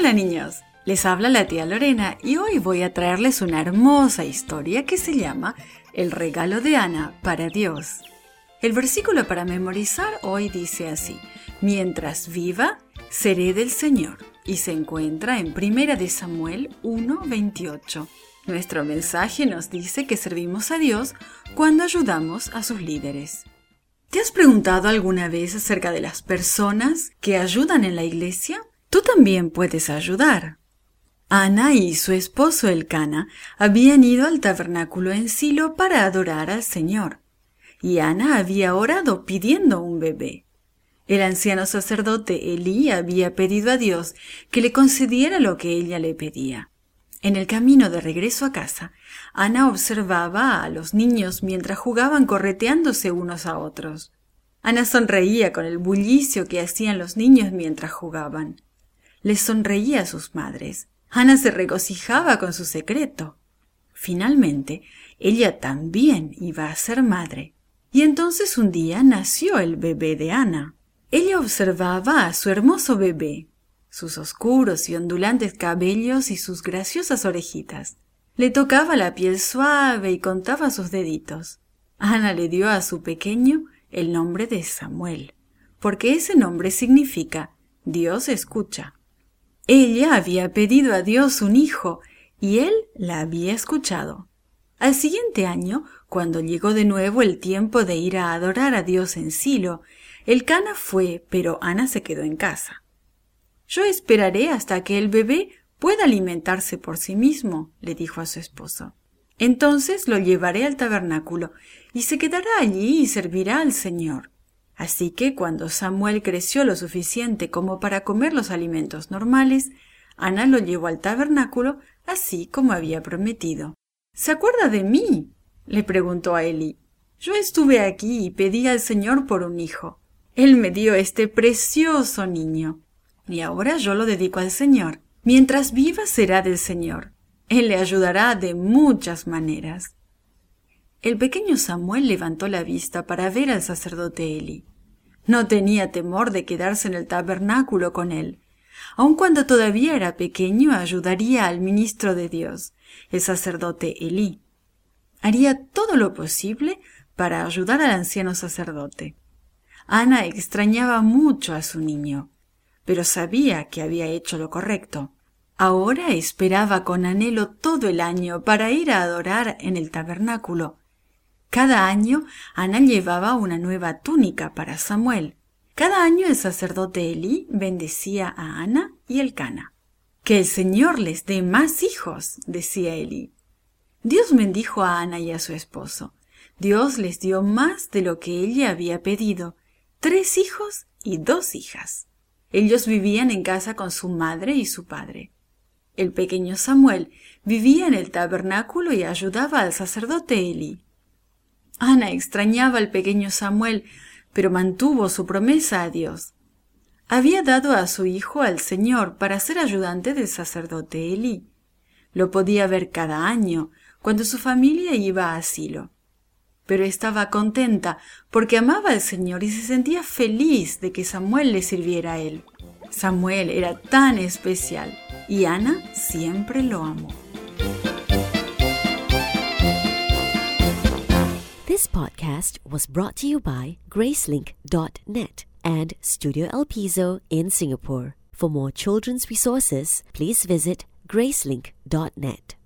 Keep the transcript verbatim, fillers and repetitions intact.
Hola niños, les habla la tía Lorena y hoy voy a traerles una hermosa historia que se llama El regalo de Ana para Dios. El versículo para memorizar hoy dice así: mientras viva, seré del Señor, y se encuentra en Primera de Samuel uno veintiocho. Nuestro mensaje nos dice que servimos a Dios cuando ayudamos a sus líderes. ¿Te has preguntado alguna vez acerca de las personas que ayudan en la iglesia? Tú también puedes ayudar. Ana y su esposo Elcana habían ido al tabernáculo en Silo para adorar al Señor, y Ana había orado pidiendo un bebé. El anciano sacerdote Elí había pedido a Dios que le concediera lo que ella le pedía. En el camino de regreso a casa, Ana observaba a los niños mientras jugaban correteándose unos a otros. Ana sonreía con el bullicio que hacían los niños mientras jugaban. Les sonreía a sus madres. Ana se regocijaba con su secreto. Finalmente, ella también iba a ser madre. Y entonces un día nació el bebé de Ana. Ella observaba a su hermoso bebé, sus oscuros y ondulantes cabellos y sus graciosas orejitas. Le tocaba la piel suave y contaba sus deditos. Ana le dio a su pequeño el nombre de Samuel, porque ese nombre significa Dios escucha. Ella había pedido a Dios un hijo y él la había escuchado. Al siguiente año, cuando llegó de nuevo el tiempo de ir a adorar a Dios en Silo, Elcana fue, pero Ana se quedó en casa. Yo esperaré hasta que el bebé pueda alimentarse por sí mismo, le dijo a su esposo. Entonces lo llevaré al tabernáculo y se quedará allí y servirá al Señor. Así que cuando Samuel creció lo suficiente como para comer los alimentos normales, Ana lo llevó al tabernáculo así como había prometido. ¿Se acuerda de mí?, le preguntó a Elí. Yo estuve aquí y pedí al Señor por un hijo. Él me dio este precioso niño. Y ahora yo lo dedico al Señor. Mientras viva será del Señor. Él le ayudará de muchas maneras. El pequeño Samuel levantó la vista para ver al sacerdote Elí. No tenía temor de quedarse en el tabernáculo con él. Aun cuando todavía era pequeño, ayudaría al ministro de Dios, el sacerdote Elí. Haría todo lo posible para ayudar al anciano sacerdote. Ana extrañaba mucho a su niño, pero sabía que había hecho lo correcto. Ahora esperaba con anhelo todo el año para ir a adorar en el tabernáculo. Cada año Ana llevaba una nueva túnica para Samuel. Cada año el sacerdote Elí bendecía a Ana y Elcana. «Que el Señor les dé más hijos», decía Elí. Dios bendijo a Ana y a su esposo. Dios les dio más de lo que ella había pedido, tres hijos y dos hijas. Ellos vivían en casa con su madre y su padre. El pequeño Samuel vivía en el tabernáculo y ayudaba al sacerdote Elí. Ana extrañaba al pequeño Samuel, pero mantuvo su promesa a Dios. Había dado a su hijo al Señor para ser ayudante del sacerdote Elí. Lo podía ver cada año, cuando su familia iba a Silo. Pero estaba contenta porque amaba al Señor y se sentía feliz de que Samuel le sirviera a él. Samuel era tan especial y Ana siempre lo amó. This podcast was brought to you by Gracelink dot net and Studio El Piso in Singapore. For more children's resources, please visit Gracelink dot net.